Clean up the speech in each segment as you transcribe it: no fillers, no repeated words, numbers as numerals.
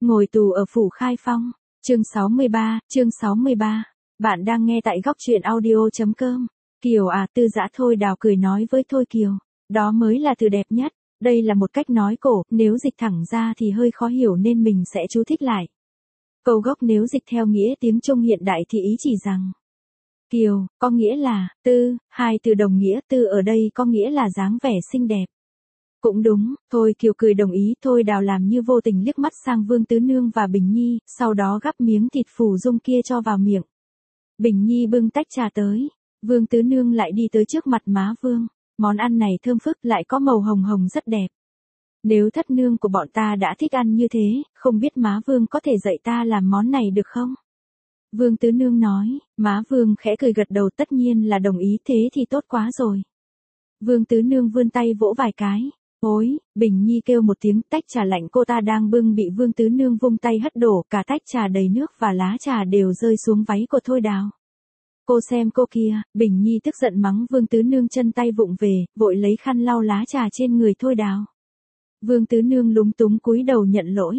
Ngồi tù ở phủ Khai Phong. Chương 63. Bạn đang nghe tại góc truyện audio.com. Kiều à, Tư Dã Thôi Đào cười nói với Thôi Kiều. Đó mới là từ đẹp nhất. Đây là một cách nói cổ, nếu dịch thẳng ra thì hơi khó hiểu nên mình sẽ chú thích lại. Câu gốc nếu dịch theo nghĩa tiếng Trung hiện đại thì ý chỉ rằng Kiều, có nghĩa là, tư, hai từ đồng nghĩa, tư ở đây có nghĩa là dáng vẻ xinh đẹp. Cũng đúng, Thôi Kiều cười đồng ý. Thôi Đào làm như vô tình liếc mắt sang Vương Tứ Nương và Bình Nhi, sau đó gắp miếng thịt phù dung kia cho vào miệng. Bình Nhi bưng tách trà tới, Vương Tứ Nương lại đi tới trước mặt má Vương. Món ăn này thơm phức lại có màu hồng hồng rất đẹp. Nếu thất nương của bọn ta đã thích ăn như thế, không biết má Vương có thể dạy ta làm món này được không? Vương Tứ Nương nói. Má Vương khẽ cười gật đầu, tất nhiên là đồng ý, thế thì tốt quá rồi. Vương Tứ Nương vươn tay vỗ vài cái. Ôi, Bình Nhi kêu một tiếng, tách trà lạnh cô ta đang bưng bị Vương Tứ Nương vung tay hất đổ, cả tách trà đầy nước và lá trà đều rơi xuống váy của Thôi Đào. Cô xem cô kia, Bình Nhi tức giận mắng Vương Tứ Nương, chân tay vụng về, vội lấy khăn lau lá trà trên người Thôi Đào. Vương Tứ Nương lúng túng cúi đầu nhận lỗi.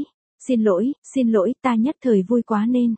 Xin lỗi, ta nhất thời vui quá nên.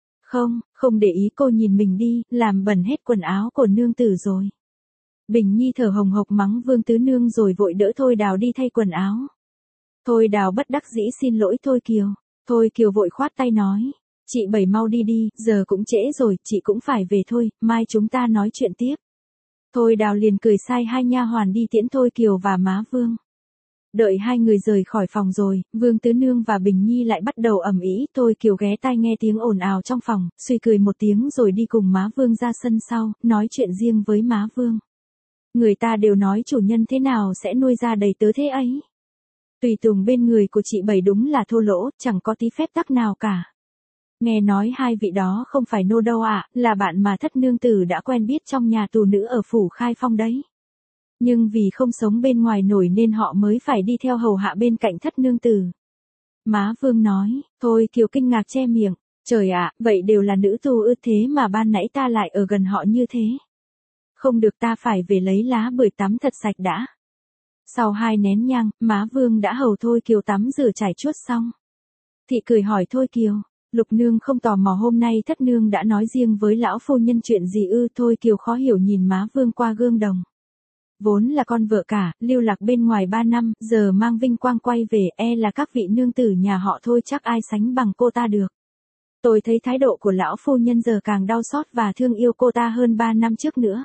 Không để ý, cô nhìn mình đi, làm bẩn hết quần áo của nương tử rồi. Bình Nhi thở hồng hộc mắng Vương Tứ Nương rồi vội đỡ Thôi Đào đi thay quần áo. Thôi Đào bất đắc dĩ xin lỗi Thôi Kiều. Thôi Kiều vội khoát tay nói. Chị Bảy mau đi đi, giờ cũng trễ rồi, chị cũng phải về thôi, mai chúng ta nói chuyện tiếp. Thôi Đào liền cười sai hai nha hoàn đi tiễn Thôi Kiều và má Vương. Đợi hai người rời khỏi phòng rồi, Vương Tứ Nương và Bình Nhi lại bắt đầu ầm ĩ. Thôi Kiều ghé tai nghe tiếng ồn ào trong phòng, suy cười một tiếng rồi đi cùng má Vương ra sân sau, nói chuyện riêng với má Vương. Người ta đều nói chủ nhân thế nào sẽ nuôi ra đầy tớ thế ấy. Tùy tùng bên người của chị Bảy đúng là thô lỗ, chẳng có tí phép tắc nào cả. Nghe nói hai vị đó không phải nô đâu ạ, là bạn mà thất nương tử đã quen biết trong nhà tù nữ ở phủ Khai Phong đấy. Nhưng vì không sống bên ngoài nổi nên họ mới phải đi theo hầu hạ bên cạnh thất nương tử. Má Vương nói. Thôi Kiều kinh ngạc che miệng. Trời ạ, vậy đều là nữ tù ư, thế mà ban nãy ta lại ở gần họ như thế. Không được, ta phải về lấy lá bưởi tắm thật sạch đã. Sau 2 nén nhang, má Vương đã hầu Thôi Kiều tắm rửa trải chuốt xong. Thị cười hỏi Thôi Kiều. Lục nương không tò mò hôm nay thất nương đã nói riêng với lão phu nhân chuyện gì ư? Thôi Kiều khó hiểu nhìn má Vương qua gương đồng. Vốn là con vợ cả, lưu lạc bên ngoài 3 năm, giờ mang vinh quang quay về, là các vị nương tử nhà họ Thôi chắc ai sánh bằng cô ta được. Tôi thấy thái độ của lão phu nhân giờ càng đau xót và thương yêu cô ta hơn 3 năm trước nữa.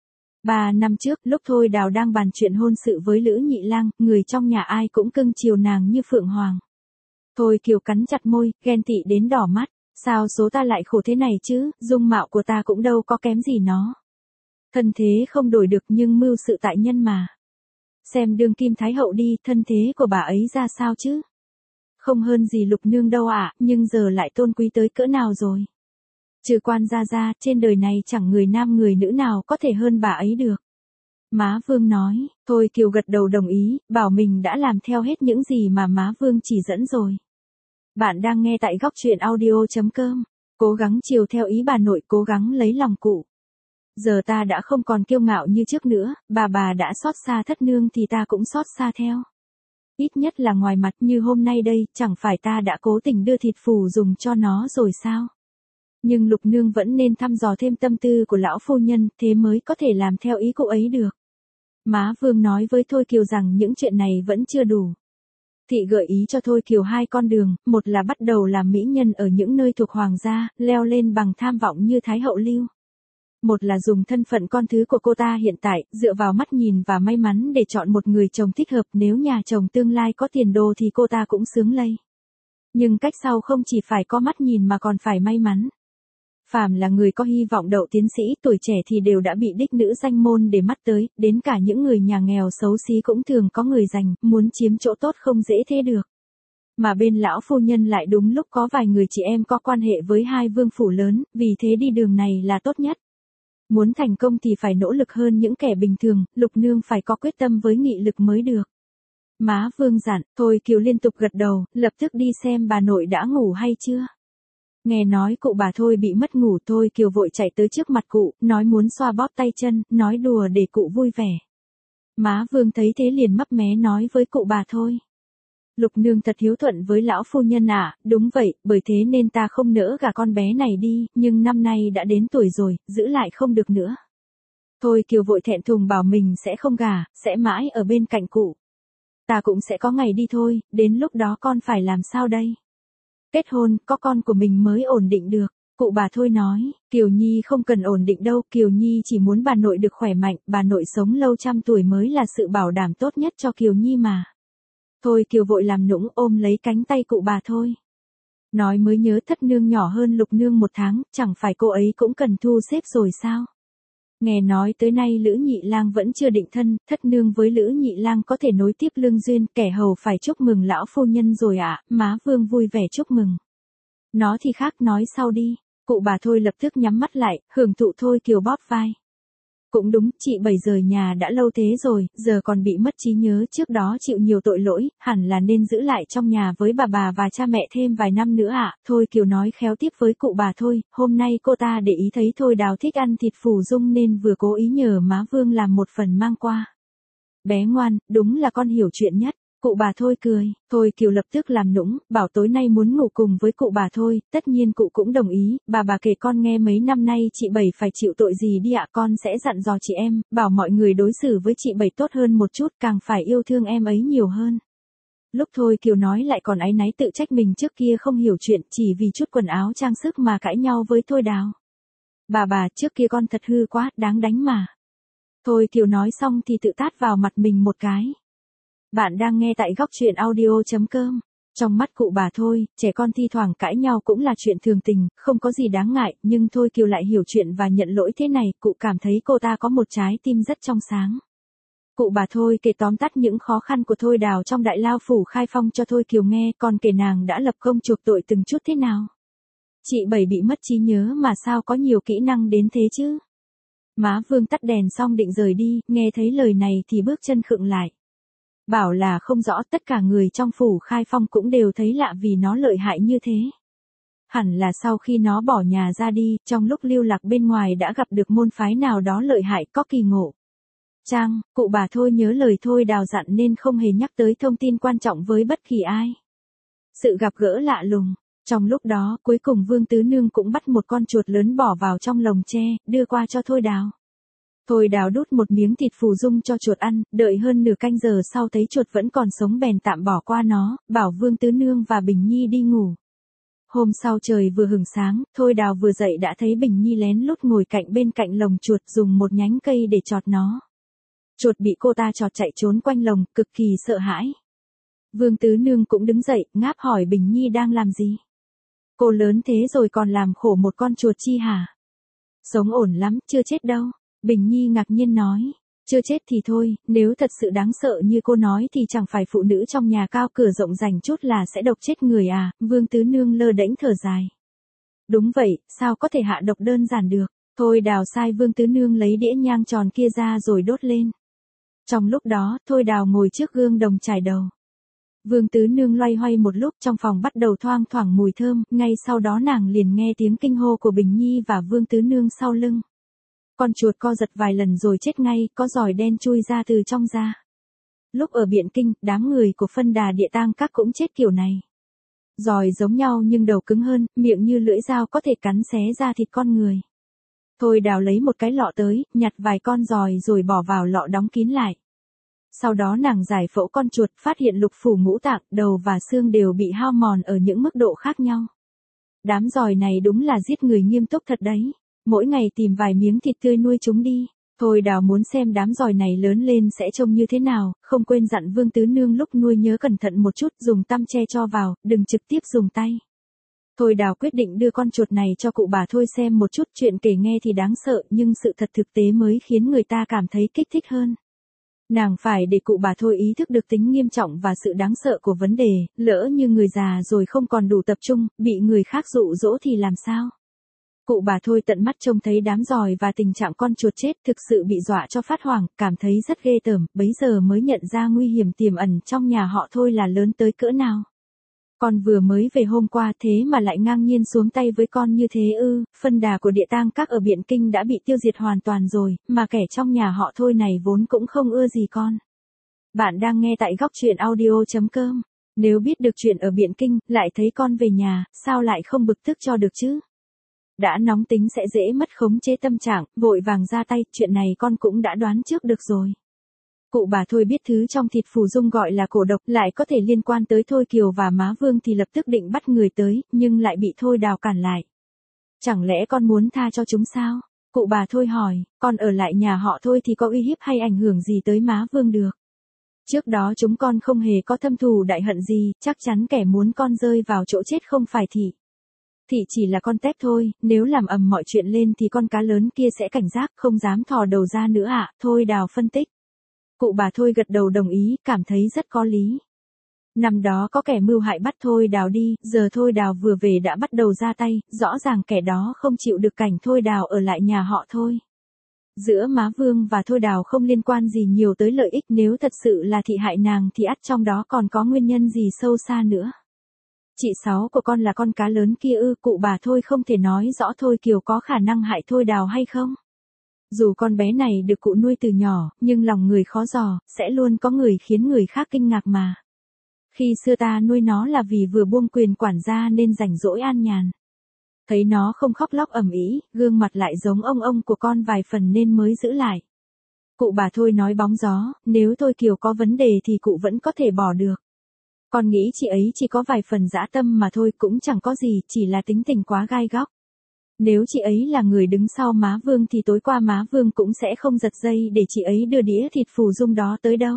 3 năm trước, lúc Thôi Đào đang bàn chuyện hôn sự với Lữ Nhị Lang, người trong nhà ai cũng cưng chiều nàng như phượng hoàng. Thôi Kiều cắn chặt môi, ghen tị đến đỏ mắt. Sao số ta lại khổ thế này chứ, dung mạo của ta cũng đâu có kém gì nó. Thân thế không đổi được nhưng mưu sự tại nhân mà. Xem đương kim thái hậu đi, thân thế của bà ấy ra sao chứ. Không hơn gì Lục nương đâu ạ, nhưng giờ lại tôn quý tới cỡ nào rồi. Trừ quan gia ra, trên đời này chẳng người nam người nữ nào có thể hơn bà ấy được. Má Vương nói. Thôi Kiều gật đầu đồng ý, bảo mình đã làm theo hết những gì mà má Vương chỉ dẫn rồi. Bạn đang nghe tại góc truyện audio.com. Cố gắng chiều theo ý bà nội, cố gắng lấy lòng cụ. Giờ ta đã không còn kiêu ngạo như trước nữa, bà đã xót xa thất nương thì ta cũng xót xa theo. Ít nhất là ngoài mặt như hôm nay đây, chẳng phải ta đã cố tình đưa thịt phù dùng cho nó rồi sao? Nhưng Lục nương vẫn nên thăm dò thêm tâm tư của lão phu nhân, thế mới có thể làm theo ý cụ ấy được. Má Vương nói với Thôi Kiều rằng những chuyện này vẫn chưa đủ. Thị gợi ý cho Thôi Kiều 2 con đường, một là bắt đầu làm mỹ nhân ở những nơi thuộc hoàng gia, leo lên bằng tham vọng như Thái hậu Lưu. Một là dùng thân phận con thứ của cô ta hiện tại, dựa vào mắt nhìn và may mắn để chọn một người chồng thích hợp, nếu nhà chồng tương lai có tiền đồ thì cô ta cũng sướng lây. Nhưng cách sau không chỉ phải có mắt nhìn mà còn phải may mắn. Phàm là người có hy vọng đậu tiến sĩ, tuổi trẻ thì đều đã bị đích nữ danh môn để mắt tới, đến cả những người nhà nghèo xấu xí cũng thường có người giành, muốn chiếm chỗ tốt không dễ thế được. Mà bên lão phu nhân lại đúng lúc có vài người chị em có quan hệ với 2 vương phủ lớn, vì thế đi đường này là tốt nhất. Muốn thành công thì phải nỗ lực hơn những kẻ bình thường, Lục nương phải có quyết tâm với nghị lực mới được. Má Vương dặn. Thôi Kiều liên tục gật đầu, lập tức đi xem bà nội đã ngủ hay chưa. Nghe nói cụ bà Thôi bị mất ngủ, Thôi Kiều vội chạy tới trước mặt cụ, nói muốn xoa bóp tay chân, nói đùa để cụ vui vẻ. Má Vương thấy thế liền mấp mé nói với cụ bà Thôi. Lục nương thật hiếu thuận với lão phu nhân ạ, đúng vậy, bởi thế nên ta không nỡ gả con bé này đi, nhưng năm nay đã đến tuổi rồi, giữ lại không được nữa. Thôi Kiều vội thẹn thùng bảo mình sẽ không gả, sẽ mãi ở bên cạnh cụ. Ta cũng sẽ có ngày đi thôi, đến lúc đó con phải làm sao đây? Kết hôn, có con của mình mới ổn định được. Cụ bà Thôi nói, Kiều Nhi không cần ổn định đâu, Kiều Nhi chỉ muốn bà nội được khỏe mạnh, bà nội sống lâu trăm tuổi mới là sự bảo đảm tốt nhất cho Kiều Nhi mà. Thôi Kiều vội làm nũng ôm lấy cánh tay cụ bà Thôi. Nói mới nhớ thất nương nhỏ hơn lục nương 1 tháng, chẳng phải cô ấy cũng cần thu xếp rồi sao? Nghe nói tới nay Lữ Nhị Lang vẫn chưa định thân, thất nương với Lữ Nhị Lang có thể nối tiếp lương duyên, kẻ hầu phải chúc mừng lão phu nhân rồi ạ, má vương vui vẻ chúc mừng. Nó thì khác nói sau đi, cụ bà Thôi lập tức nhắm mắt lại, hưởng thụ Thôi Kiều bóp vai. Cũng đúng, chị 7 rời nhà đã lâu thế rồi, giờ còn bị mất trí nhớ, trước đó chịu nhiều tội lỗi, hẳn là nên giữ lại trong nhà với bà và cha mẹ thêm vài năm nữa ạ. Thôi Kiều nói khéo tiếp với cụ bà Thôi, hôm nay cô ta để ý thấy Thôi Đào thích ăn thịt phù dung nên vừa cố ý nhờ má Vương làm một phần mang qua. Bé ngoan, đúng là con hiểu chuyện nhất. Cụ bà Thôi cười, Thôi Kiều lập tức làm nũng, bảo tối nay muốn ngủ cùng với cụ bà Thôi, tất nhiên cụ cũng đồng ý, bà kể con nghe mấy năm nay chị Bảy phải chịu tội gì đi ạ, con sẽ dặn dò chị em, bảo mọi người đối xử với chị Bảy tốt hơn một chút, càng phải yêu thương em ấy nhiều hơn. Lúc Thôi Kiều nói lại còn áy náy tự trách mình trước kia không hiểu chuyện, chỉ vì chút quần áo trang sức mà cãi nhau với Thôi Đào. Bà, trước kia con thật hư quá, đáng đánh mà. Thôi Kiều nói xong thì tự tát vào mặt mình một cái. Bạn đang nghe tại góc truyện audio.com. Trong mắt cụ bà Thôi, trẻ con thi thoảng cãi nhau cũng là chuyện thường tình, không có gì đáng ngại, nhưng Thôi Kiều lại hiểu chuyện và nhận lỗi thế này, cụ cảm thấy cô ta có một trái tim rất trong sáng. Cụ bà Thôi kể tóm tắt những khó khăn của Thôi Đào trong Đại Lao phủ Khai Phong cho Thôi Kiều nghe, còn kể nàng đã lập công chuộc tội từng chút thế nào. Chị Bảy bị mất trí nhớ mà sao có nhiều kỹ năng đến thế chứ. Má Vương tắt đèn xong định rời đi, nghe thấy lời này thì bước chân khựng lại. Bảo là không rõ, tất cả người trong phủ Khai Phong cũng đều thấy lạ vì nó lợi hại như thế. Hẳn là sau khi nó bỏ nhà ra đi, trong lúc lưu lạc bên ngoài đã gặp được môn phái nào đó lợi hại có kỳ ngộ. Cụ bà Thôi nhớ lời Thôi Đào dặn nên không hề nhắc tới thông tin quan trọng với bất kỳ ai. Sự gặp gỡ lạ lùng. Trong lúc đó, cuối cùng Vương Tứ Nương cũng bắt một con chuột lớn bỏ vào trong lồng tre, đưa qua cho Thôi Đào. Thôi Đào đút một miếng thịt phù dung cho chuột ăn, đợi hơn nửa canh giờ sau thấy chuột vẫn còn sống bèn tạm bỏ qua nó, bảo Vương Tứ Nương và Bình Nhi đi ngủ. Hôm sau trời vừa hửng sáng, Thôi Đào vừa dậy đã thấy Bình Nhi lén lút ngồi bên cạnh lồng chuột dùng một nhánh cây để chọt nó. Chuột bị cô ta chọt chạy trốn quanh lồng, cực kỳ sợ hãi. Vương Tứ Nương cũng đứng dậy, ngáp hỏi Bình Nhi đang làm gì. Cô lớn thế rồi còn làm khổ một con chuột chi hả? Sống ổn lắm, chưa chết đâu. Bình Nhi ngạc nhiên nói, chưa chết thì thôi, nếu thật sự đáng sợ như cô nói thì chẳng phải phụ nữ trong nhà cao cửa rộng rành chút là sẽ độc chết người à, Vương Tứ Nương lơ đễnh thở dài. Đúng vậy, sao có thể hạ độc đơn giản được, Thôi Đào sai Vương Tứ Nương lấy đĩa nhang tròn kia ra rồi đốt lên. Trong lúc đó, Thôi Đào ngồi trước gương đồng chải đầu. Vương Tứ Nương loay hoay một lúc trong phòng bắt đầu thoang thoảng mùi thơm, ngay sau đó nàng liền nghe tiếng kinh hô của Bình Nhi và Vương Tứ Nương sau lưng. Con chuột co giật vài lần rồi chết ngay, có giòi đen chui ra từ trong da. Lúc ở Biện Kinh, đám người của Phân Đà Địa Tang Các cũng chết kiểu này. Giòi giống nhau nhưng đầu cứng hơn, miệng như lưỡi dao có thể cắn xé da thịt con người. Thôi Đào lấy một cái lọ tới, nhặt vài con giòi rồi bỏ vào lọ đóng kín lại. Sau đó nàng giải phẫu con chuột, phát hiện lục phủ ngũ tạng, đầu và xương đều bị hao mòn ở những mức độ khác nhau. Đám giòi này đúng là giết người nghiêm túc thật đấy. Mỗi ngày tìm vài miếng thịt tươi nuôi chúng đi. Thôi Đào muốn xem đám giòi này lớn lên sẽ trông như thế nào, không quên dặn Vương Tứ Nương lúc nuôi nhớ cẩn thận một chút, dùng tăm che cho vào, đừng trực tiếp dùng tay. Thôi Đào quyết định đưa con chuột này cho cụ bà Thôi xem một chút, chuyện kể nghe thì đáng sợ nhưng sự thật thực tế mới khiến người ta cảm thấy kích thích hơn. Nàng phải để cụ bà Thôi ý thức được tính nghiêm trọng và sự đáng sợ của vấn đề, lỡ như người già rồi không còn đủ tập trung, bị người khác dụ dỗ thì làm sao? Cụ bà Thôi tận mắt trông thấy đám giòi và tình trạng con chuột chết, thực sự bị dọa cho phát hoảng, cảm thấy rất ghê tởm, bấy giờ mới nhận ra nguy hiểm tiềm ẩn trong nhà họ Thôi là lớn tới cỡ nào. Con vừa mới về hôm qua thế mà lại ngang nhiên xuống tay với con như thế ư, Phân Đà của Địa Tang Các ở Biện Kinh đã bị tiêu diệt hoàn toàn rồi, mà kẻ trong nhà họ Thôi này vốn cũng không ưa gì con. Bạn đang nghe tại góc truyện audio.com. Nếu biết được chuyện ở Biện Kinh, lại thấy con về nhà, sao lại không bực tức cho được chứ? Đã nóng tính sẽ dễ mất khống chế tâm trạng, vội vàng ra tay, chuyện này con cũng đã đoán trước được rồi. Cụ bà Thôi biết thứ trong thịt phù dung gọi là cổ độc lại có thể liên quan tới Thôi Kiều và má Vương thì lập tức định bắt người tới, nhưng lại bị Thôi Đào cản lại. Chẳng lẽ con muốn tha cho chúng sao? Cụ bà Thôi hỏi, con ở lại nhà họ Thôi thì có uy hiếp hay ảnh hưởng gì tới má Vương được? Trước đó chúng con không hề có thâm thù đại hận gì, chắc chắn kẻ muốn con rơi vào chỗ chết không phải Thị. Thị chỉ là con tép thôi, nếu làm ầm mọi chuyện lên thì con cá lớn kia sẽ cảnh giác, không dám thò đầu ra nữa ạ, Thôi Đào phân tích. Cụ bà Thôi gật đầu đồng ý, cảm thấy rất có lý. Năm đó có kẻ mưu hại bắt Thôi Đào đi, giờ Thôi Đào vừa về đã bắt đầu ra tay, rõ ràng kẻ đó không chịu được cảnh Thôi Đào ở lại nhà họ Thôi. Giữa má Vương và Thôi Đào không liên quan gì nhiều tới lợi ích, nếu thật sự là Thị hại nàng thì ắt trong đó còn có nguyên nhân gì sâu xa nữa. Chị Sáu của con là con cá lớn kia ư? Cụ bà Thôi không thể nói rõ Thôi Kiều có khả năng hại Thôi Đào hay không. Dù con bé này được cụ nuôi từ nhỏ, nhưng lòng người khó dò, sẽ luôn có người khiến người khác kinh ngạc mà. Khi xưa ta nuôi nó là vì vừa buông quyền quản gia nên rảnh rỗi an nhàn. Thấy nó không khóc lóc ầm ĩ, gương mặt lại giống ông của con vài phần nên mới giữ lại. Cụ bà Thôi nói bóng gió, nếu Thôi Kiều có vấn đề thì cụ vẫn có thể bỏ được. Con nghĩ chị ấy chỉ có vài phần dã tâm mà thôi, cũng chẳng có gì, chỉ là tính tình quá gai góc. Nếu chị ấy là người đứng sau má Vương thì tối qua má Vương cũng sẽ không giật dây để chị ấy đưa đĩa thịt phù dung đó tới đâu.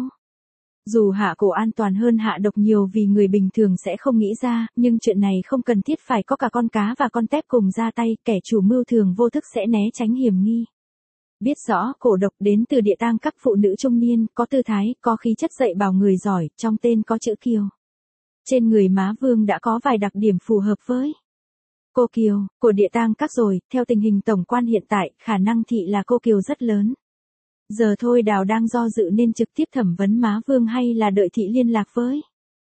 Dù hạ cổ an toàn hơn hạ độc nhiều vì người bình thường sẽ không nghĩ ra, nhưng chuyện này không cần thiết phải có cả con cá và con tép cùng ra tay, kẻ chủ mưu thường vô thức sẽ né tránh hiểm nghi. Biết rõ cổ độc đến từ địa tang các phụ nữ trung niên, có tư thái, có khí chất dạy bảo người giỏi, trong tên có chữ Kiều. Trên người má Vương đã có vài đặc điểm phù hợp với cô Kiều của địa tang các rồi, theo tình hình tổng quan hiện tại, khả năng Thị là cô Kiều rất lớn. Giờ Thôi Đào đang do dự nên trực tiếp thẩm vấn má Vương hay là đợi Thị liên lạc với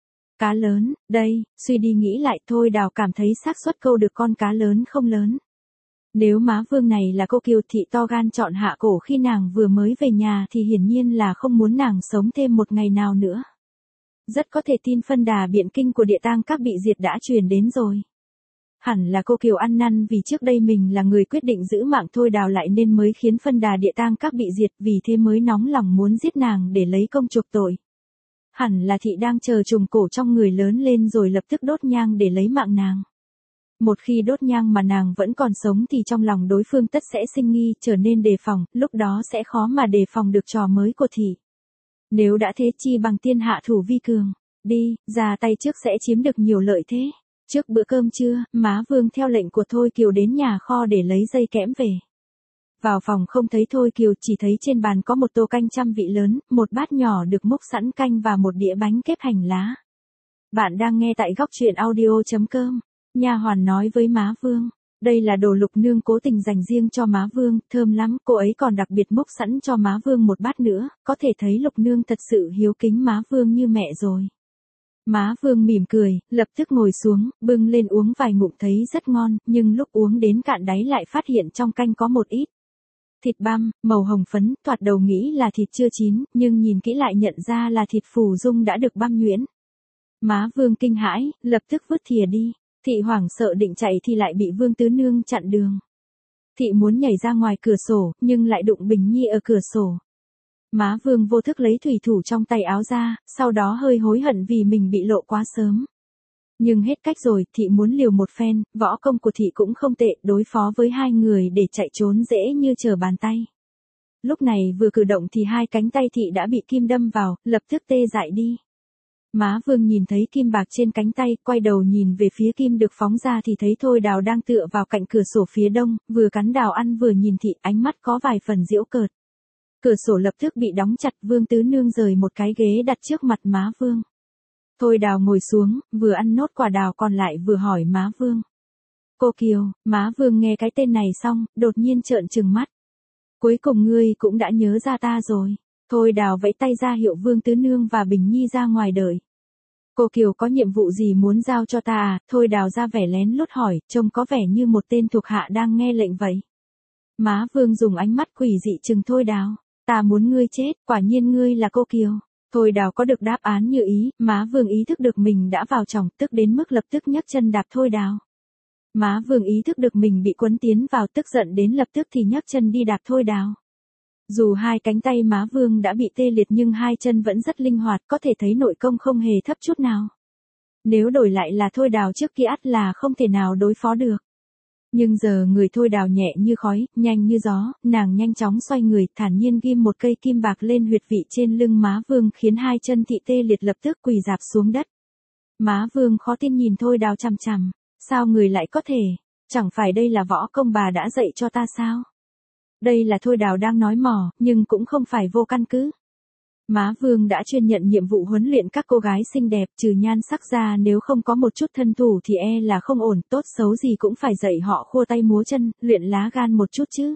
cá lớn. Đây, suy đi nghĩ lại, Thôi Đào cảm thấy xác suất câu được con cá lớn không lớn. Nếu má Vương này là cô Kiều, Thị to gan chọn hạ cổ khi nàng vừa mới về nhà thì hiển nhiên là không muốn nàng sống thêm một ngày nào nữa. Rất có thể tin phân đà Biện Kinh của địa tang các bị diệt đã truyền đến rồi. Hẳn là cô Kiều ăn năn vì trước đây mình là người quyết định giữ mạng Thôi Đào lại nên mới khiến phân đà địa tang các bị diệt, vì thế mới nóng lòng muốn giết nàng để lấy công chuộc tội. Hẳn là Thị đang chờ trùng cổ trong người lớn lên rồi lập tức đốt nhang để lấy mạng nàng. Một khi đốt nhang mà nàng vẫn còn sống thì trong lòng đối phương tất sẽ sinh nghi, trở nên đề phòng, lúc đó sẽ khó mà đề phòng được trò mới của Thị. Nếu đã thế chi bằng tiên hạ thủ vi cường, đi, ra tay trước sẽ chiếm được nhiều lợi thế. Trước bữa cơm trưa, má Vương theo lệnh của Thôi Kiều đến nhà kho để lấy dây kẽm về. Vào phòng không thấy Thôi Kiều, chỉ thấy trên bàn có một tô canh trăm vị lớn, một bát nhỏ được múc sẵn canh và một đĩa bánh kếp hành lá. Bạn đang nghe tại góc truyện audio.com. Nha hoàn nói với má Vương, đây là đồ Lục nương cố tình dành riêng cho má Vương, thơm lắm, cô ấy còn đặc biệt múc sẵn cho má Vương một bát nữa, có thể thấy Lục nương thật sự hiếu kính má Vương như mẹ rồi. Má Vương mỉm cười, lập tức ngồi xuống, bưng lên uống vài ngụm thấy rất ngon, nhưng lúc uống đến cạn đáy lại phát hiện trong canh có một ít thịt băm, màu hồng phấn, thoạt đầu nghĩ là thịt chưa chín, nhưng nhìn kỹ lại nhận ra là thịt phù dung đã được băm nhuyễn. Má Vương kinh hãi, lập tức vứt thìa đi. Thị hoảng sợ định chạy thì lại bị Vương Tứ Nương chặn đường. Thị muốn nhảy ra ngoài cửa sổ, nhưng lại đụng Bình Nhi ở cửa sổ. Má Vương vô thức lấy thủy thủ trong tay áo ra, sau đó hơi hối hận vì mình bị lộ quá sớm. Nhưng hết cách rồi, Thị muốn liều một phen, võ công của Thị cũng không tệ, đối phó với hai người để chạy trốn dễ như trở bàn tay. Lúc này vừa cử động thì hai cánh tay Thị đã bị kim đâm vào, lập tức tê dại đi. Má Vương nhìn thấy kim bạc trên cánh tay, quay đầu nhìn về phía kim được phóng ra thì thấy Thôi Đào đang tựa vào cạnh cửa sổ phía đông, vừa cắn đào ăn vừa nhìn Thị, ánh mắt có vài phần giễu cợt. Cửa sổ lập tức bị đóng chặt, Vương Tứ Nương rời một cái ghế đặt trước mặt má Vương. Thôi Đào ngồi xuống, vừa ăn nốt quả đào còn lại vừa hỏi má Vương. Cô Kiều, má Vương nghe cái tên này xong, đột nhiên trợn trừng mắt. Cuối cùng ngươi cũng đã nhớ ra ta rồi. Thôi Đào vẫy tay ra hiệu Vương Tứ Nương và Bình Nhi ra ngoài đợi. Cô Kiều có nhiệm vụ gì muốn giao cho ta à? Thôi Đào ra vẻ lén lút hỏi, trông có vẻ như một tên thuộc hạ đang nghe lệnh vậy. Má Vương dùng ánh mắt quỷ dị chừng Thôi Đào. Ta muốn ngươi chết, quả nhiên ngươi là cô Kiều. Thôi Đào có được đáp án như ý, má Vương ý thức được mình đã vào chòng, tức đến mức lập tức nhấc chân đạp Thôi Đào. Má Vương ý thức được mình bị quấn tiến vào, tức giận đến lập tức thì nhấc chân đi đạp Thôi Đào. Dù hai cánh tay má Vương đã bị tê liệt nhưng hai chân vẫn rất linh hoạt, có thể thấy nội công không hề thấp chút nào. Nếu đổi lại là Thôi Đào trước kia ắt là không thể nào đối phó được. Nhưng giờ người Thôi Đào nhẹ như khói, nhanh như gió, nàng nhanh chóng xoay người, thản nhiên ghim một cây kim bạc lên huyệt vị trên lưng má Vương khiến hai chân thị tê liệt lập tức quỳ rạp xuống đất. Má Vương khó tin nhìn Thôi Đào chằm chằm, sao người lại có thể, chẳng phải đây là võ công bà đã dạy cho ta sao? Đây là Thôi Đào đang nói mỏ, nhưng cũng không phải vô căn cứ. Má Vương đã chuyên nhận nhiệm vụ huấn luyện các cô gái xinh đẹp, trừ nhan sắc ra nếu không có một chút thân thủ thì e là không ổn, tốt xấu gì cũng phải dạy họ khua tay múa chân, luyện lá gan một chút chứ.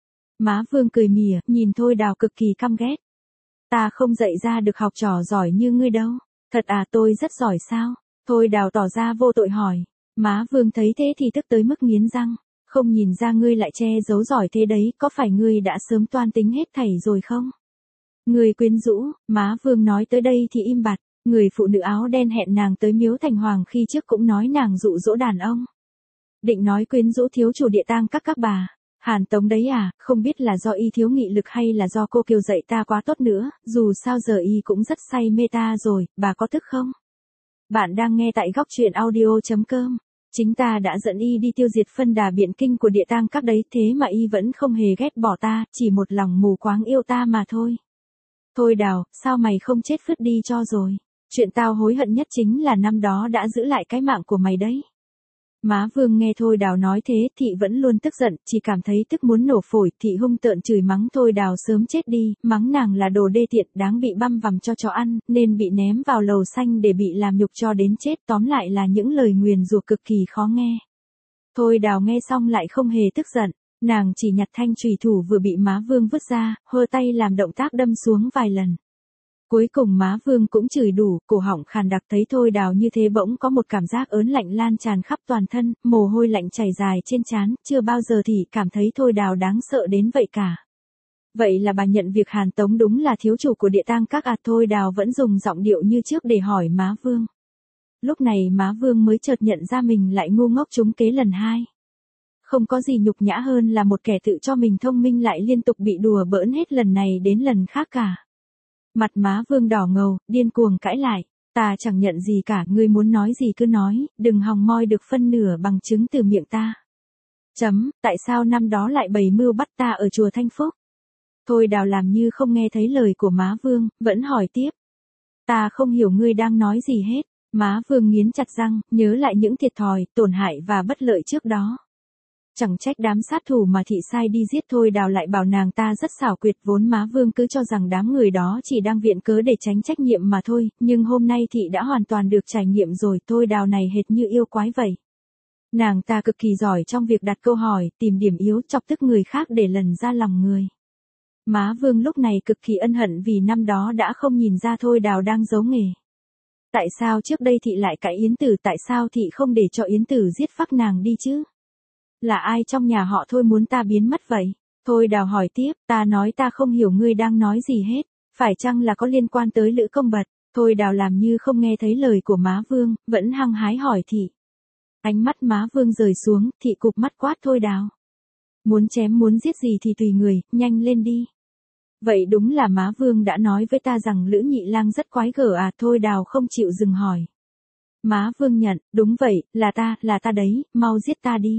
Má Vương cười mỉa, nhìn Thôi Đào cực kỳ căm ghét. Ta không dạy ra được học trò giỏi như ngươi đâu. Thật à, tôi rất giỏi sao? Thôi Đào tỏ ra vô tội hỏi. Má Vương thấy thế thì tức tới mức nghiến răng. Không nhìn ra ngươi lại che giấu giỏi thế đấy, có phải ngươi đã sớm toan tính hết thảy rồi không? Người quyến rũ, má Vương nói tới đây thì im bặt, người phụ nữ áo đen hẹn nàng tới Miếu Thành Hoàng khi trước cũng nói nàng dụ dỗ đàn ông. Định nói quyến rũ thiếu chủ địa tang các bà, Hàn Tống đấy à, không biết là do y thiếu nghị lực hay là do cô Kiều dạy ta quá tốt nữa, dù sao giờ y cũng rất say mê ta rồi, bà có tức không? Bạn đang nghe tại góc truyện audio.com. Chính ta đã dẫn y đi tiêu diệt phân đà biện kinh của địa tang các đấy, thế mà y vẫn không hề ghét bỏ ta, chỉ một lòng mù quáng yêu ta mà thôi. Thôi Đào, sao mày không chết phứt đi cho rồi? Chuyện tao hối hận nhất chính là năm đó đã giữ lại cái mạng của mày đấy. Má Vương nghe Thôi Đào nói thế, thị vẫn luôn tức giận, chỉ cảm thấy tức muốn nổ phổi, thị hung tợn chửi mắng Thôi Đào sớm chết đi, mắng nàng là đồ đê tiện, đáng bị băm vằm cho chó ăn, nên bị ném vào lầu xanh để bị làm nhục cho đến chết, tóm lại là những lời nguyền rủa cực kỳ khó nghe. Thôi Đào nghe xong lại không hề tức giận, nàng chỉ nhặt thanh chùy thủ vừa bị má Vương vứt ra, hơ tay làm động tác đâm xuống vài lần. Cuối cùng má Vương cũng chửi đủ, cổ họng khàn đặc, thấy Thôi Đào như thế bỗng có một cảm giác ớn lạnh lan tràn khắp toàn thân, mồ hôi lạnh chảy dài trên trán, chưa bao giờ thì cảm thấy Thôi Đào đáng sợ đến vậy cả. Vậy là bà nhận việc Hàn Tống đúng là thiếu chủ của địa tang các à? Thôi Đào vẫn dùng giọng điệu như trước để hỏi má Vương. Lúc này má Vương mới chợt nhận ra mình lại ngu ngốc trúng kế lần hai. Không có gì nhục nhã hơn là một kẻ tự cho mình thông minh lại liên tục bị đùa bỡn hết lần này đến lần khác cả. Mặt má Vương đỏ ngầu, điên cuồng cãi lại. Ta chẳng nhận gì cả, ngươi muốn nói gì cứ nói, đừng hòng moi được phân nửa bằng chứng từ miệng ta. Tại sao năm đó lại bày mưu bắt ta ở chùa Thanh Phúc? Thôi Đào làm như không nghe thấy lời của má Vương, vẫn hỏi tiếp. Ta không hiểu ngươi đang nói gì hết. Má Vương nghiến chặt răng, nhớ lại những thiệt thòi, tổn hại và bất lợi trước đó. Chẳng trách đám sát thủ mà thị sai đi giết Thôi Đào lại bảo nàng ta rất xảo quyệt, vốn má Vương cứ cho rằng đám người đó chỉ đang viện cớ để tránh trách nhiệm mà thôi, nhưng hôm nay thị đã hoàn toàn được trải nghiệm rồi, Thôi Đào này hệt như yêu quái vậy. Nàng ta cực kỳ giỏi trong việc đặt câu hỏi, tìm điểm yếu, chọc tức người khác để lần ra lòng người. Má Vương lúc này cực kỳ ân hận vì năm đó đã không nhìn ra Thôi Đào đang giấu nghề. Tại sao trước đây thị lại cãi Yến Tử, tại sao thị không để cho Yến Tử giết phác nàng đi chứ? Là ai trong nhà họ Thôi muốn ta biến mất vậy? Thôi Đào hỏi tiếp, ta nói ta không hiểu ngươi đang nói gì hết, phải chăng là có liên quan tới Lữ Công Bật? Thôi Đào làm như không nghe thấy lời của má Vương, vẫn hăng hái hỏi thị. Ánh mắt má Vương rời xuống, thị cụp mắt quát Thôi Đào. Muốn chém muốn giết gì thì tùy người, nhanh lên đi. Vậy đúng là má Vương đã nói với ta rằng Lữ Nhị Lang rất quái gở à? Thôi Đào không chịu dừng hỏi. Má Vương nhận, đúng vậy, là ta đấy, mau giết ta đi.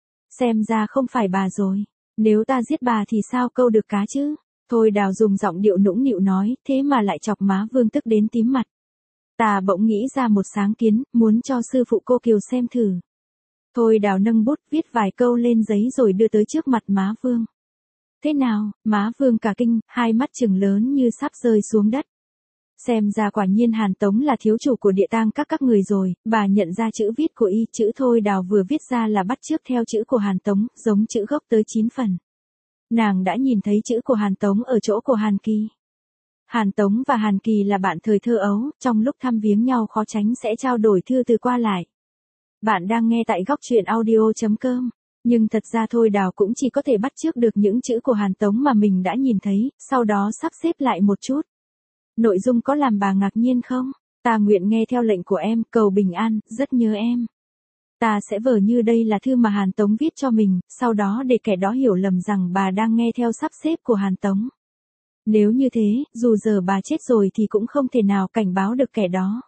Xem ra không phải bà rồi, nếu ta giết bà thì sao câu được cá chứ? Thôi Đào dùng giọng điệu nũng nịu nói, thế mà lại chọc má Vương tức đến tím mặt. Ta bỗng nghĩ ra một sáng kiến, muốn cho sư phụ cô Kiều xem thử. Thôi Đào nâng bút viết vài câu lên giấy rồi đưa tới trước mặt má Vương. Thế nào? Má Vương cả kinh, hai mắt trừng lớn như sắp rơi xuống đất. Xem ra quả nhiên Hàn Tống là thiếu chủ của địa tang các người rồi, bà nhận ra chữ viết của y, chữ Thôi Đào vừa viết ra là bắt chước theo chữ của Hàn Tống, giống chữ gốc tới 9 phần. Nàng đã nhìn thấy chữ của Hàn Tống ở chỗ của Hàn Kỳ. Hàn Tống và Hàn Kỳ là bạn thời thơ ấu, trong lúc thăm viếng nhau khó tránh sẽ trao đổi thư từ qua lại. Bạn đang nghe tại góc truyện audio.com. Nhưng thật ra Thôi Đào cũng chỉ có thể bắt chước được những chữ của Hàn Tống mà mình đã nhìn thấy, sau đó sắp xếp lại một chút. Nội dung có làm bà ngạc nhiên không? Ta nguyện nghe theo lệnh của em, cầu bình an, rất nhớ em. Ta sẽ vờ như đây là thư mà Hàn Tống viết cho mình, sau đó để kẻ đó hiểu lầm rằng bà đang nghe theo sắp xếp của Hàn Tống. Nếu như thế, dù giờ bà chết rồi thì cũng không thể nào cảnh báo được kẻ đó.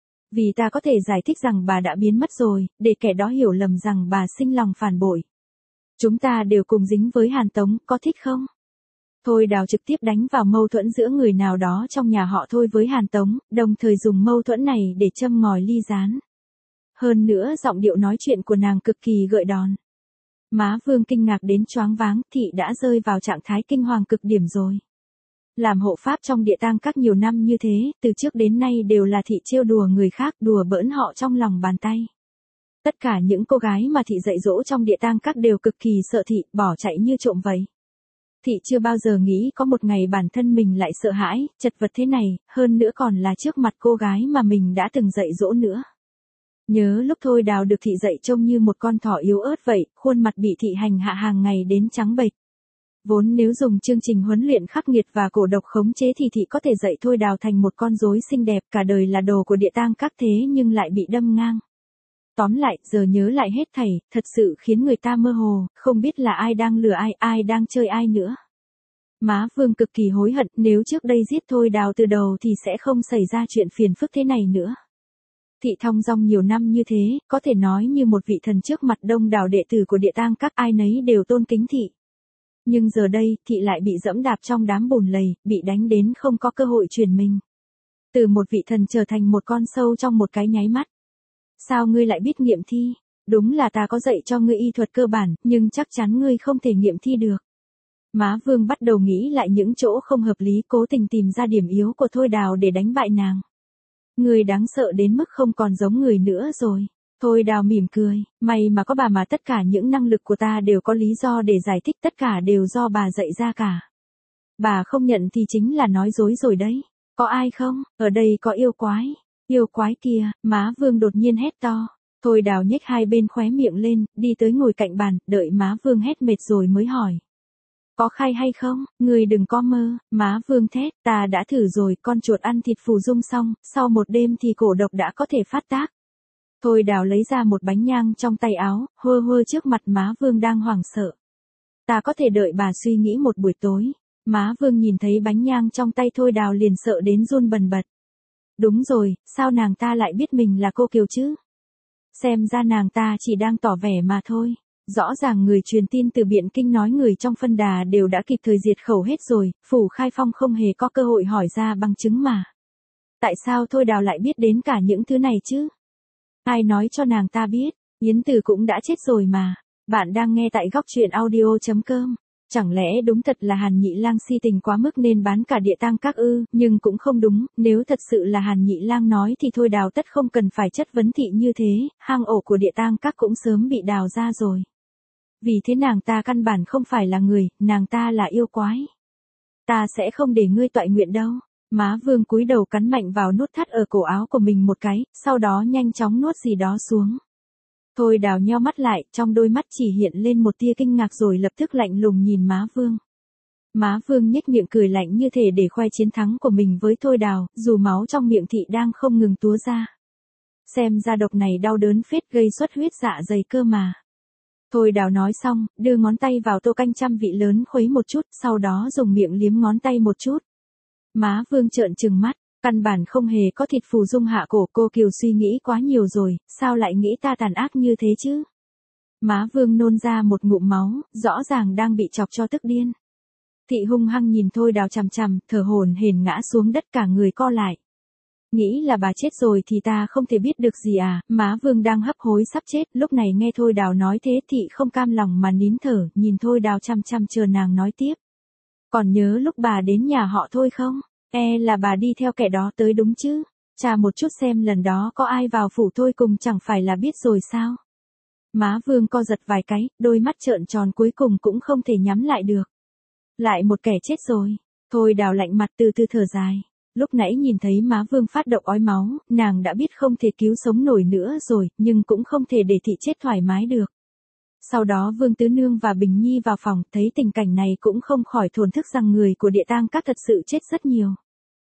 Vì ta có thể giải thích rằng bà đã biến mất rồi, để kẻ đó hiểu lầm rằng bà sinh lòng phản bội. Chúng ta đều cùng dính với Hàn Tống, có thích không? Thôi Đào trực tiếp đánh vào mâu thuẫn giữa người nào đó trong nhà họ Thôi với Hàn Tống, đồng thời dùng mâu thuẫn này để châm ngòi ly gián. Hơn nữa giọng điệu nói chuyện của nàng cực kỳ gợi đòn. Má Vương kinh ngạc đến choáng váng, thị đã rơi vào trạng thái kinh hoàng cực điểm rồi. Làm hộ pháp trong địa tang các nhiều năm như thế, từ trước đến nay đều là thị trêu đùa người khác, đùa bỡn họ trong lòng bàn tay. Tất cả những cô gái mà thị dạy dỗ trong địa tang các đều cực kỳ sợ thị, bỏ chạy như trộm vậy. Thị chưa bao giờ nghĩ có một ngày bản thân mình lại sợ hãi, chật vật thế này, hơn nữa còn là trước mặt cô gái mà mình đã từng dạy dỗ nữa. Nhớ lúc Thôi Đào được thị dạy trông như một con thỏ yếu ớt vậy, khuôn mặt bị thị hành hạ hàng ngày đến trắng bệch. Vốn nếu dùng chương trình huấn luyện khắc nghiệt và cổ độc khống chế thì thị có thể dạy Thôi Đào thành một con rối xinh đẹp cả đời là đồ của địa tang các thế nhưng lại bị đâm ngang. Tóm lại, giờ nhớ lại hết thảy, thật sự khiến người ta mơ hồ, không biết là ai đang lừa ai, ai đang chơi ai nữa. Má Vương cực kỳ hối hận, nếu trước đây giết Thôi Đào từ đầu thì sẽ không xảy ra chuyện phiền phức thế này nữa. Thị thong dong nhiều năm như thế, có thể nói như một vị thần trước mặt đông đảo đệ tử của địa tang các ai nấy đều tôn kính thị. Nhưng giờ đây, thị lại bị dẫm đạp trong đám bùn lầy, bị đánh đến không có cơ hội chuyển mình. Từ một vị thần trở thành một con sâu trong một cái nháy mắt. Sao ngươi lại biết nghiệm thi? Đúng là ta có dạy cho ngươi y thuật cơ bản, nhưng chắc chắn ngươi không thể nghiệm thi được. Má Vương bắt đầu nghĩ lại những chỗ không hợp lý, cố tình tìm ra điểm yếu của Thôi Đào để đánh bại nàng. Ngươi đáng sợ đến mức không còn giống người nữa rồi. Thôi Đào mỉm cười, may mà có bà mà tất cả những năng lực của ta đều có lý do để giải thích, tất cả đều do bà dạy ra cả. Bà không nhận thì chính là nói dối rồi đấy. Có ai không? Ở đây có yêu quái. Yêu quái kia, má Vương đột nhiên hét to. Thôi Đào nhếch hai bên khóe miệng lên, đi tới ngồi cạnh bàn, đợi má Vương hét mệt rồi mới hỏi. Có khai hay không? Người đừng có mơ, má Vương thét, ta đã thử rồi, con chuột ăn thịt phù dung xong, sau một đêm thì cổ độc đã có thể phát tác. Thôi Đào lấy ra một bánh nhang trong tay áo, hơ hơ trước mặt má Vương đang hoảng sợ. Ta có thể đợi bà suy nghĩ một buổi tối. Má Vương nhìn thấy bánh nhang trong tay Thôi Đào liền sợ đến run bần bật. Đúng rồi, sao nàng ta lại biết mình là cô Kiều chứ? Xem ra nàng ta chỉ đang tỏ vẻ mà thôi. Rõ ràng người truyền tin từ Biện Kinh nói người trong phân đà đều đã kịp thời diệt khẩu hết rồi, Phủ Khai Phong không hề có cơ hội hỏi ra bằng chứng mà. Tại sao Thôi Đào lại biết đến cả những thứ này chứ? Ai nói cho nàng ta biết, Yến Từ cũng đã chết rồi mà. Bạn đang nghe tại góc truyện audio.com. Chẳng lẽ đúng thật là Hàn Nhị Lang si tình quá mức nên bán cả địa tang các ư? Nhưng cũng không đúng, nếu thật sự là Hàn Nhị Lang nói thì Thôi Đào tất không cần phải chất vấn thị như thế, hang ổ của địa tang các cũng sớm bị đào ra rồi. Vì thế nàng ta căn bản không phải là người, nàng ta là yêu quái. Ta sẽ không để ngươi toại nguyện đâu. Má Vương cúi đầu cắn mạnh vào nút thắt ở cổ áo của mình một cái, sau đó nhanh chóng nuốt gì đó xuống. Thôi Đào nheo mắt lại, trong đôi mắt chỉ hiện lên một tia kinh ngạc rồi lập tức lạnh lùng nhìn má Vương. Má Vương nhếch miệng cười lạnh như thể để khoe chiến thắng của mình với Thôi Đào, dù máu trong miệng thị đang không ngừng túa ra. Xem ra độc này đau đớn phết, gây xuất huyết dạ dày cơ mà. Thôi Đào nói xong, đưa ngón tay vào tô canh trăm vị lớn khuấy một chút, sau đó dùng miệng liếm ngón tay một chút. Má Vương trợn trừng mắt, căn bản không hề có thịt phù dung hạ cổ, cô Kiều suy nghĩ quá nhiều rồi, sao lại nghĩ ta tàn ác như thế chứ? Má Vương nôn ra một ngụm máu, rõ ràng đang bị chọc cho tức điên. Thị hung hăng nhìn Thôi Đào chằm chằm, thở hổn hển ngã xuống đất cả người co lại. Nghĩ là bà chết rồi thì ta không thể biết được gì à? Má Vương đang hấp hối sắp chết, lúc này nghe Thôi Đào nói thế thị không cam lòng mà nín thở, nhìn Thôi Đào chằm chằm chờ nàng nói tiếp. Còn nhớ lúc bà đến nhà họ Thôi không? Là bà đi theo kẻ đó tới đúng chứ? Chà một chút xem lần đó có ai vào phủ Thôi cùng chẳng phải là biết rồi sao? Má Vương co giật vài cái, đôi mắt trợn tròn cuối cùng cũng không thể nhắm lại được. Lại một kẻ chết rồi. Thôi Đào lạnh mặt từ từ thở dài. Lúc nãy nhìn thấy má Vương phát động ói máu, nàng đã biết không thể cứu sống nổi nữa rồi, nhưng cũng không thể để thị chết thoải mái được. Sau đó Vương Tứ Nương và Bình Nhi vào phòng, thấy tình cảnh này cũng không khỏi thổn thức rằng người của địa tang các thật sự chết rất nhiều.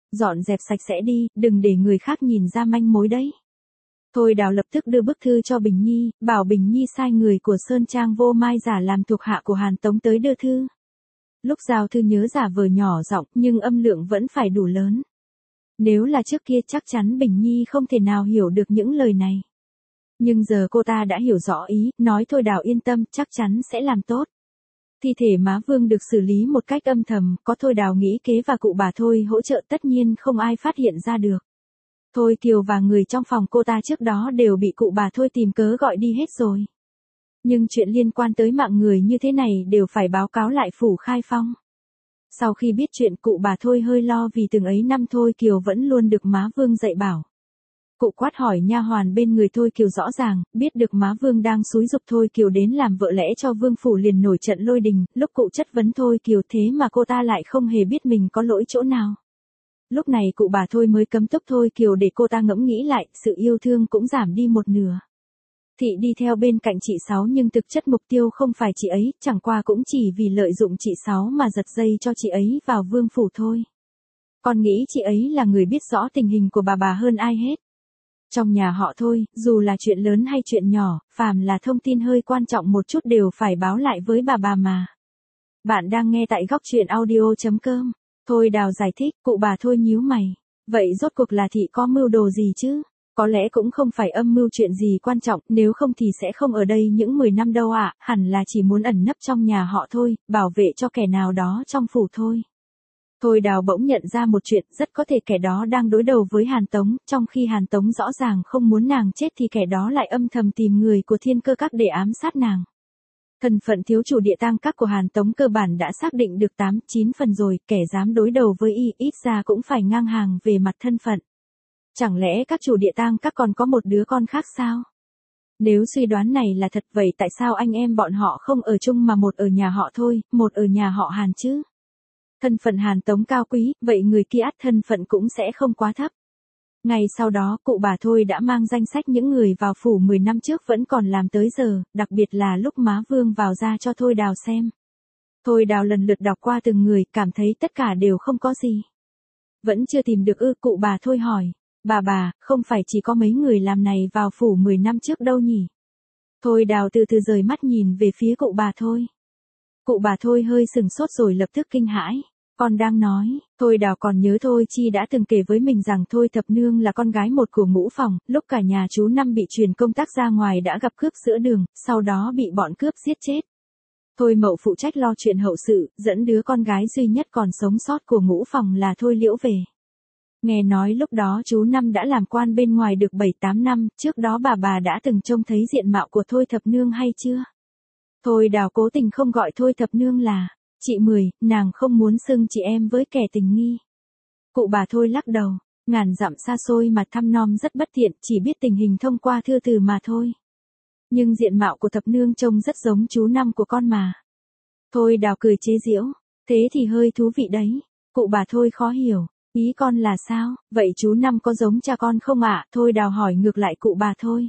Dọn dẹp sạch sẽ đi, đừng để người khác nhìn ra manh mối đấy. Thôi Đào lập tức đưa bức thư cho Bình Nhi, bảo Bình Nhi sai người của Sơn Trang Vô Mai giả làm thuộc hạ của Hàn Tống tới đưa thư. Lúc giao thư nhớ giả vờ nhỏ giọng nhưng âm lượng vẫn phải đủ lớn. Nếu là trước kia chắc chắn Bình Nhi không thể nào hiểu được những lời này. Nhưng giờ cô ta đã hiểu rõ ý, nói thôi Đào yên tâm, chắc chắn sẽ làm tốt. Thi thể má Vương được xử lý một cách âm thầm, có thôi Đào nghĩ kế và cụ bà Thôi hỗ trợ tất nhiên không ai phát hiện ra được. Thôi Kiều và người trong phòng cô ta trước đó đều bị cụ bà Thôi tìm cớ gọi đi hết rồi. Nhưng chuyện liên quan tới mạng người như thế này đều phải báo cáo lại phủ Khai Phong. Sau khi biết chuyện cụ bà Thôi hơi lo vì từng ấy năm Thôi Kiều vẫn luôn được má Vương dạy bảo. Cụ quát hỏi nha hoàn bên người Thôi Kiều rõ ràng, biết được má Vương đang xúi giục Thôi Kiều đến làm vợ lẽ cho Vương phủ liền nổi trận lôi đình, lúc cụ chất vấn Thôi Kiều thế mà cô ta lại không hề biết mình có lỗi chỗ nào. Lúc này cụ bà Thôi mới cấm túc Thôi Kiều để cô ta ngẫm nghĩ lại, sự yêu thương cũng giảm đi một nửa. Thị đi theo bên cạnh chị Sáu nhưng thực chất mục tiêu không phải chị ấy, chẳng qua cũng chỉ vì lợi dụng chị Sáu mà giật dây cho chị ấy vào Vương phủ thôi. Con nghĩ chị ấy là người biết rõ tình hình của bà hơn ai hết. Trong nhà họ Thôi, dù là chuyện lớn hay chuyện nhỏ, phàm là thông tin hơi quan trọng một chút đều phải báo lại với bà mà. Bạn đang nghe tại góc truyện audio.com. Thôi Đào giải thích, cụ bà Thôi nhíu mày. Vậy rốt cuộc là thị có mưu đồ gì chứ? Có lẽ cũng không phải âm mưu chuyện gì quan trọng, nếu không thì sẽ không ở đây những 10 năm đâu ạ, hẳn là chỉ muốn ẩn nấp trong nhà họ thôi, bảo vệ cho kẻ nào đó trong phủ thôi. Thôi Đào bỗng nhận ra một chuyện, rất có thể kẻ đó đang đối đầu với Hàn Tống, trong khi Hàn Tống rõ ràng không muốn nàng chết thì kẻ đó lại âm thầm tìm người của Thiên Cơ Các để ám sát nàng. Thân phận thiếu chủ địa tang các của Hàn Tống cơ bản đã xác định được 8-9 phần rồi, kẻ dám đối đầu với y ít ra cũng phải ngang hàng về mặt thân phận. Chẳng lẽ các chủ địa tang các còn có một đứa con khác sao? Nếu suy đoán này là thật vậy tại sao anh em bọn họ không ở chung mà một ở nhà họ Thôi, một ở nhà họ Hàn chứ? Thân phận Hàn Tống cao quý, vậy người kia ắt thân phận cũng sẽ không quá thấp. Ngày sau đó, cụ bà Thôi đã mang danh sách những người vào phủ 10 năm trước vẫn còn làm tới giờ, đặc biệt là lúc má Vương vào ra cho Thôi Đào xem. Thôi Đào lần lượt đọc qua từng người, cảm thấy tất cả đều không có gì. Vẫn chưa tìm được cụ bà Thôi hỏi. Bà, không phải chỉ có mấy người làm này vào phủ 10 năm trước đâu nhỉ? Thôi Đào từ từ rời mắt nhìn về phía cụ bà Thôi. Cụ bà Thôi hơi sừng sốt rồi lập tức kinh hãi. Con đang nói, Thôi Đào còn nhớ Thôi Chi đã từng kể với mình rằng Thôi Thập Nương là con gái một của Ngũ Phòng, lúc cả nhà chú Năm bị truyền công tác ra ngoài đã gặp cướp giữa đường, sau đó bị bọn cướp giết chết. Thôi Mậu phụ trách lo chuyện hậu sự, dẫn đứa con gái duy nhất còn sống sót của Ngũ Phòng là Thôi Liễu về. Nghe nói lúc đó chú Năm đã làm quan bên ngoài được 7-8 năm, trước đó bà đã từng trông thấy diện mạo của Thôi Thập Nương hay chưa? Thôi Đào cố tình không gọi Thôi Thập Nương là chị Mười, nàng không muốn xưng chị em với kẻ tình nghi. Cụ bà Thôi lắc đầu, ngàn dặm xa xôi mà thăm nom rất bất tiện, chỉ biết tình hình thông qua thư từ mà thôi. Nhưng diện mạo của Thập Nương trông rất giống chú Năm của con mà. Thôi Đào cười chế giễu, thế thì hơi thú vị đấy. Cụ bà Thôi khó hiểu, ý con là sao, vậy chú Năm có giống cha con không ạ? Thôi Đào hỏi ngược lại cụ bà Thôi.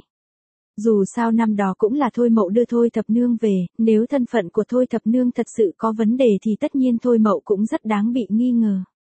Dù sao năm đó cũng là Thôi Mậu đưa Thôi Thập Nương về, nếu thân phận của Thôi Thập Nương thật sự có vấn đề thì tất nhiên Thôi Mậu cũng rất đáng bị nghi ngờ.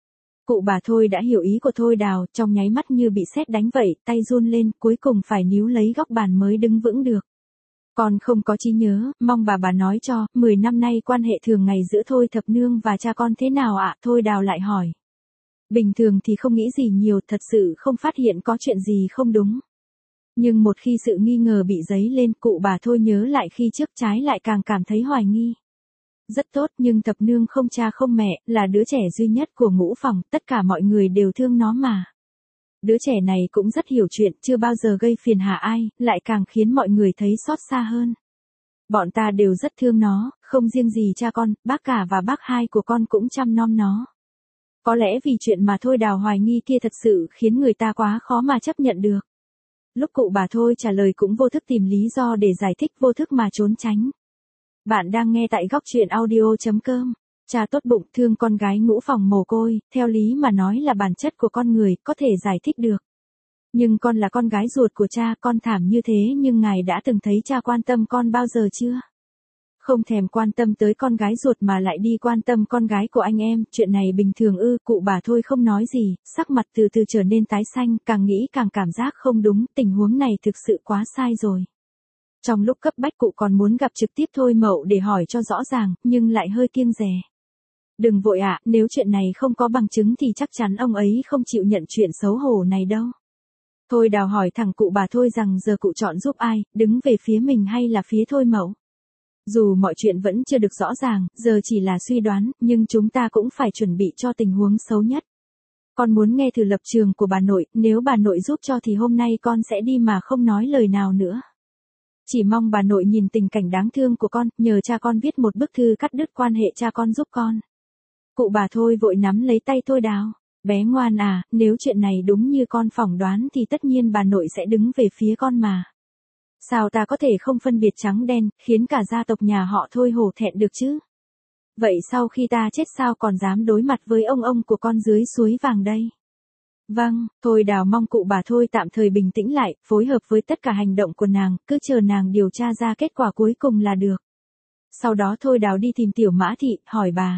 Cụ bà Thôi đã hiểu ý của Thôi Đào, trong nháy mắt như bị sét đánh vậy, tay run lên, cuối cùng phải níu lấy góc bàn mới đứng vững được. Con không có trí nhớ, mong bà nói cho, 10 năm nay quan hệ thường ngày giữa Thôi Thập Nương và cha con thế nào ạ? Thôi Đào lại hỏi. Bình thường thì không nghĩ gì nhiều, thật sự không phát hiện có chuyện gì không đúng. Nhưng một khi sự nghi ngờ bị dấy lên, cụ bà Thôi nhớ lại khi trước trái lại càng cảm thấy hoài nghi. Rất tốt, nhưng Thập Nương không cha không mẹ, là đứa trẻ duy nhất của Ngũ Phòng, tất cả mọi người đều thương nó mà. Đứa trẻ này cũng rất hiểu chuyện, chưa bao giờ gây phiền hà ai, lại càng khiến mọi người thấy xót xa hơn. Bọn ta đều rất thương nó, không riêng gì cha con, bác cả và bác hai của con cũng chăm nom nó. Có lẽ vì chuyện mà Thôi Đào hoài nghi kia thật sự khiến người ta quá khó mà chấp nhận được. Lúc cụ bà Thôi trả lời cũng vô thức tìm lý do để giải thích vô thức mà trốn tránh. Bạn đang nghe tại góc truyện audio.com. Cha tốt bụng thương con gái Ngũ Phòng mồ côi, theo lý mà nói là bản chất của con người, có thể giải thích được. Nhưng con là con gái ruột của cha, con thảm như thế nhưng ngài đã từng thấy cha quan tâm con bao giờ chưa? Không thèm quan tâm tới con gái ruột mà lại đi quan tâm con gái của anh em, chuyện này bình thường ư? Cụ bà Thôi không nói gì, sắc mặt từ từ trở nên tái xanh, càng nghĩ càng cảm giác không đúng, tình huống này thực sự quá sai rồi. Trong lúc cấp bách cụ còn muốn gặp trực tiếp Thôi Mậu để hỏi cho rõ ràng, nhưng lại hơi kiêng dè. Đừng vội ạ, nếu chuyện này không có bằng chứng thì chắc chắn ông ấy không chịu nhận chuyện xấu hổ này đâu. Thôi Đào hỏi thẳng cụ bà Thôi rằng giờ cụ chọn giúp ai, đứng về phía mình hay là phía Thôi Mậu. Dù mọi chuyện vẫn chưa được rõ ràng, giờ chỉ là suy đoán, nhưng chúng ta cũng phải chuẩn bị cho tình huống xấu nhất. Con muốn nghe thử lập trường của bà nội, nếu bà nội giúp cho thì hôm nay con sẽ đi mà không nói lời nào nữa. Chỉ mong bà nội nhìn tình cảnh đáng thương của con, nhờ cha con viết một bức thư cắt đứt quan hệ cha con giúp con. Cụ bà Thôi vội nắm lấy tay Thôi Đào. Bé ngoan à, nếu chuyện này đúng như con phỏng đoán thì tất nhiên bà nội sẽ đứng về phía con mà. Sao ta có thể không phân biệt trắng đen, khiến cả gia tộc nhà họ Thôi hổ thẹn được chứ? Vậy sau khi ta chết sao còn dám đối mặt với ông của con dưới suối vàng đây? Vâng, Thôi Đào mong cụ bà Thôi tạm thời bình tĩnh lại, phối hợp với tất cả hành động của nàng, cứ chờ nàng điều tra ra kết quả cuối cùng là được. Sau đó Thôi Đào đi tìm Tiểu Mã Thị, hỏi bà.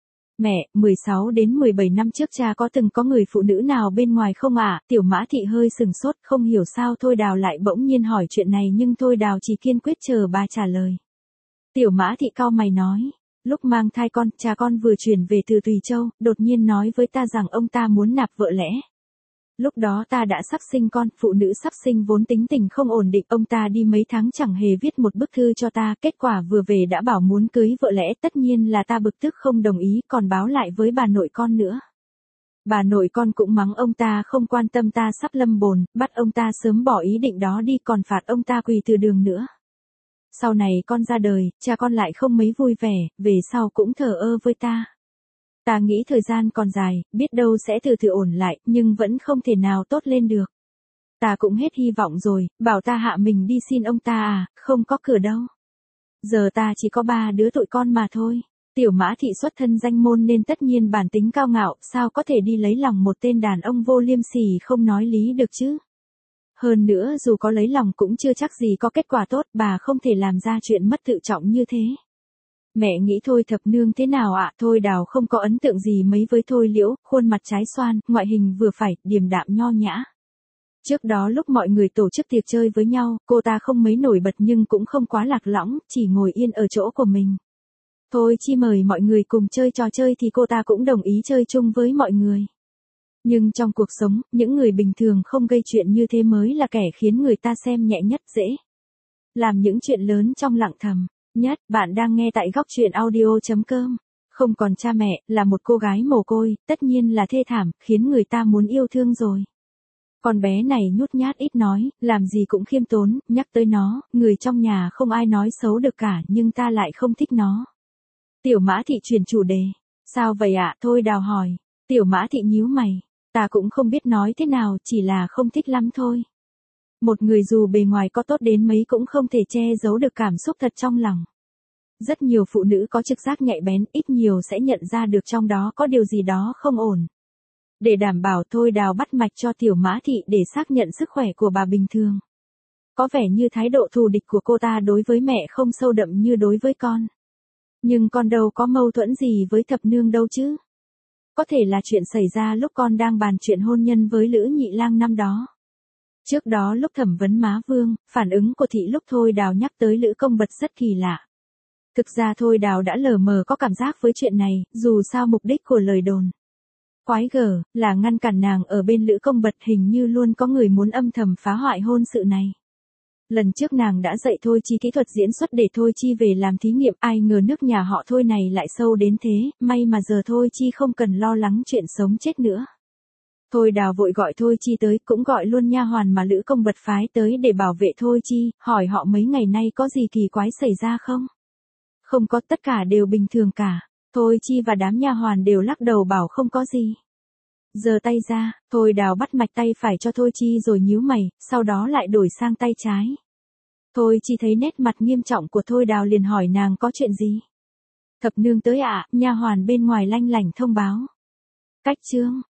Mẹ, 16 đến 17 năm trước cha có từng có người phụ nữ nào bên ngoài không ạ? Tiểu Mã Thị hơi sừng sốt, không hiểu sao Thôi Đào lại bỗng nhiên hỏi chuyện này nhưng Thôi Đào chỉ kiên quyết chờ bà trả lời. Tiểu Mã Thị cau mày nói, lúc mang thai con, cha con vừa chuyển về từ Tùy Châu, đột nhiên nói với ta rằng ông ta muốn nạp vợ lẽ. Lúc đó ta đã sắp sinh con, phụ nữ sắp sinh vốn tính tình không ổn định, ông ta đi mấy tháng chẳng hề viết một bức thư cho ta, kết quả vừa về đã bảo muốn cưới vợ lẽ, tất nhiên là ta bực tức không đồng ý, còn báo lại với bà nội con nữa. Bà nội con cũng mắng ông ta không quan tâm ta sắp lâm bồn, bắt ông ta sớm bỏ ý định đó đi, còn phạt ông ta quỳ từ đường nữa. Sau này con ra đời, cha con lại không mấy vui vẻ, về sau cũng thờ ơ với ta. Ta nghĩ thời gian còn dài, biết đâu sẽ từ từ ổn lại, nhưng vẫn không thể nào tốt lên được. Ta cũng hết hy vọng rồi, bảo ta hạ mình đi xin ông ta à, không có cửa đâu. Giờ ta chỉ có 3 đứa tụi con mà thôi. Tiểu Mã Thị xuất thân danh môn nên tất nhiên bản tính cao ngạo, sao có thể đi lấy lòng một tên đàn ông vô liêm sỉ không nói lý được chứ. Hơn nữa dù có lấy lòng cũng chưa chắc gì có kết quả tốt, bà không thể làm ra chuyện mất tự trọng như thế. Mẹ nghĩ Thôi thập nương thế nào ạ? Thôi Đào không có ấn tượng gì mấy với Thôi Liễu, khuôn mặt trái xoan, ngoại hình vừa phải, điềm đạm nho nhã. Trước đó lúc mọi người tổ chức tiệc chơi với nhau, cô ta không mấy nổi bật nhưng cũng không quá lạc lõng, chỉ ngồi yên ở chỗ của mình. Thôi Chi mời mọi người cùng chơi trò chơi thì cô ta cũng đồng ý chơi chung với mọi người. Nhưng trong cuộc sống, những người bình thường không gây chuyện như thế mới là kẻ khiến người ta xem nhẹ nhất, dễ làm những chuyện lớn trong lặng thầm. Nhất, bạn đang nghe tại góc truyện audio.com. Không còn cha mẹ, là một cô gái mồ côi, tất nhiên là thê thảm, khiến người ta muốn yêu thương rồi. Con bé này nhút nhát ít nói, làm gì cũng khiêm tốn, nhắc tới nó, người trong nhà không ai nói xấu được cả nhưng ta lại không thích nó. Tiểu Mã Thị chuyển chủ đề. Sao vậy ạ? Thôi Đào hỏi. Tiểu Mã Thị nhíu mày. Ta cũng không biết nói thế nào, chỉ là không thích lắm thôi. Một người dù bề ngoài có tốt đến mấy cũng không thể che giấu được cảm xúc thật trong lòng. Rất nhiều phụ nữ có trực giác nhạy bén, ít nhiều sẽ nhận ra được trong đó có điều gì đó không ổn. Để đảm bảo Thôi Đào bắt mạch cho Tiểu Mã Thị để xác nhận sức khỏe của bà bình thường. Có vẻ như thái độ thù địch của cô ta đối với mẹ không sâu đậm như đối với con. Nhưng con đâu có mâu thuẫn gì với thập nương đâu chứ. Có thể là chuyện xảy ra lúc con đang bàn chuyện hôn nhân với Lữ Nhị Lang năm đó. Trước đó lúc thẩm vấn Má Vương, phản ứng của Thị lúc Thôi Đào nhắc tới Lữ Công Bật rất kỳ lạ. Thực ra Thôi Đào đã lờ mờ có cảm giác với chuyện này, dù sao mục đích của lời đồn quái gở là ngăn cản nàng ở bên Lữ Công Bật, hình như luôn có người muốn âm thầm phá hoại hôn sự này. Lần trước nàng đã dạy Thôi Chi kỹ thuật diễn xuất để Thôi Chi về làm thí nghiệm, ai ngờ nước nhà họ Thôi này lại sâu đến thế, may mà giờ Thôi Chi không cần lo lắng chuyện sống chết nữa. Thôi Đào vội gọi Thôi Chi tới, cũng gọi luôn nha hoàn mà Lữ Công Bật phái tới để bảo vệ Thôi Chi, hỏi họ mấy ngày nay có gì kỳ quái xảy ra không? Không có, tất cả đều bình thường cả. Thôi Chi và đám nha hoàn đều lắc đầu bảo không có gì. Giơ tay ra, Thôi Đào bắt mạch tay phải cho Thôi Chi rồi nhíu mày, sau đó lại đổi sang tay trái. Thôi Chi thấy nét mặt nghiêm trọng của Thôi Đào liền hỏi nàng có chuyện gì. Thập nương tới ạ, nha hoàn bên ngoài lanh lảnh thông báo. Cách chương.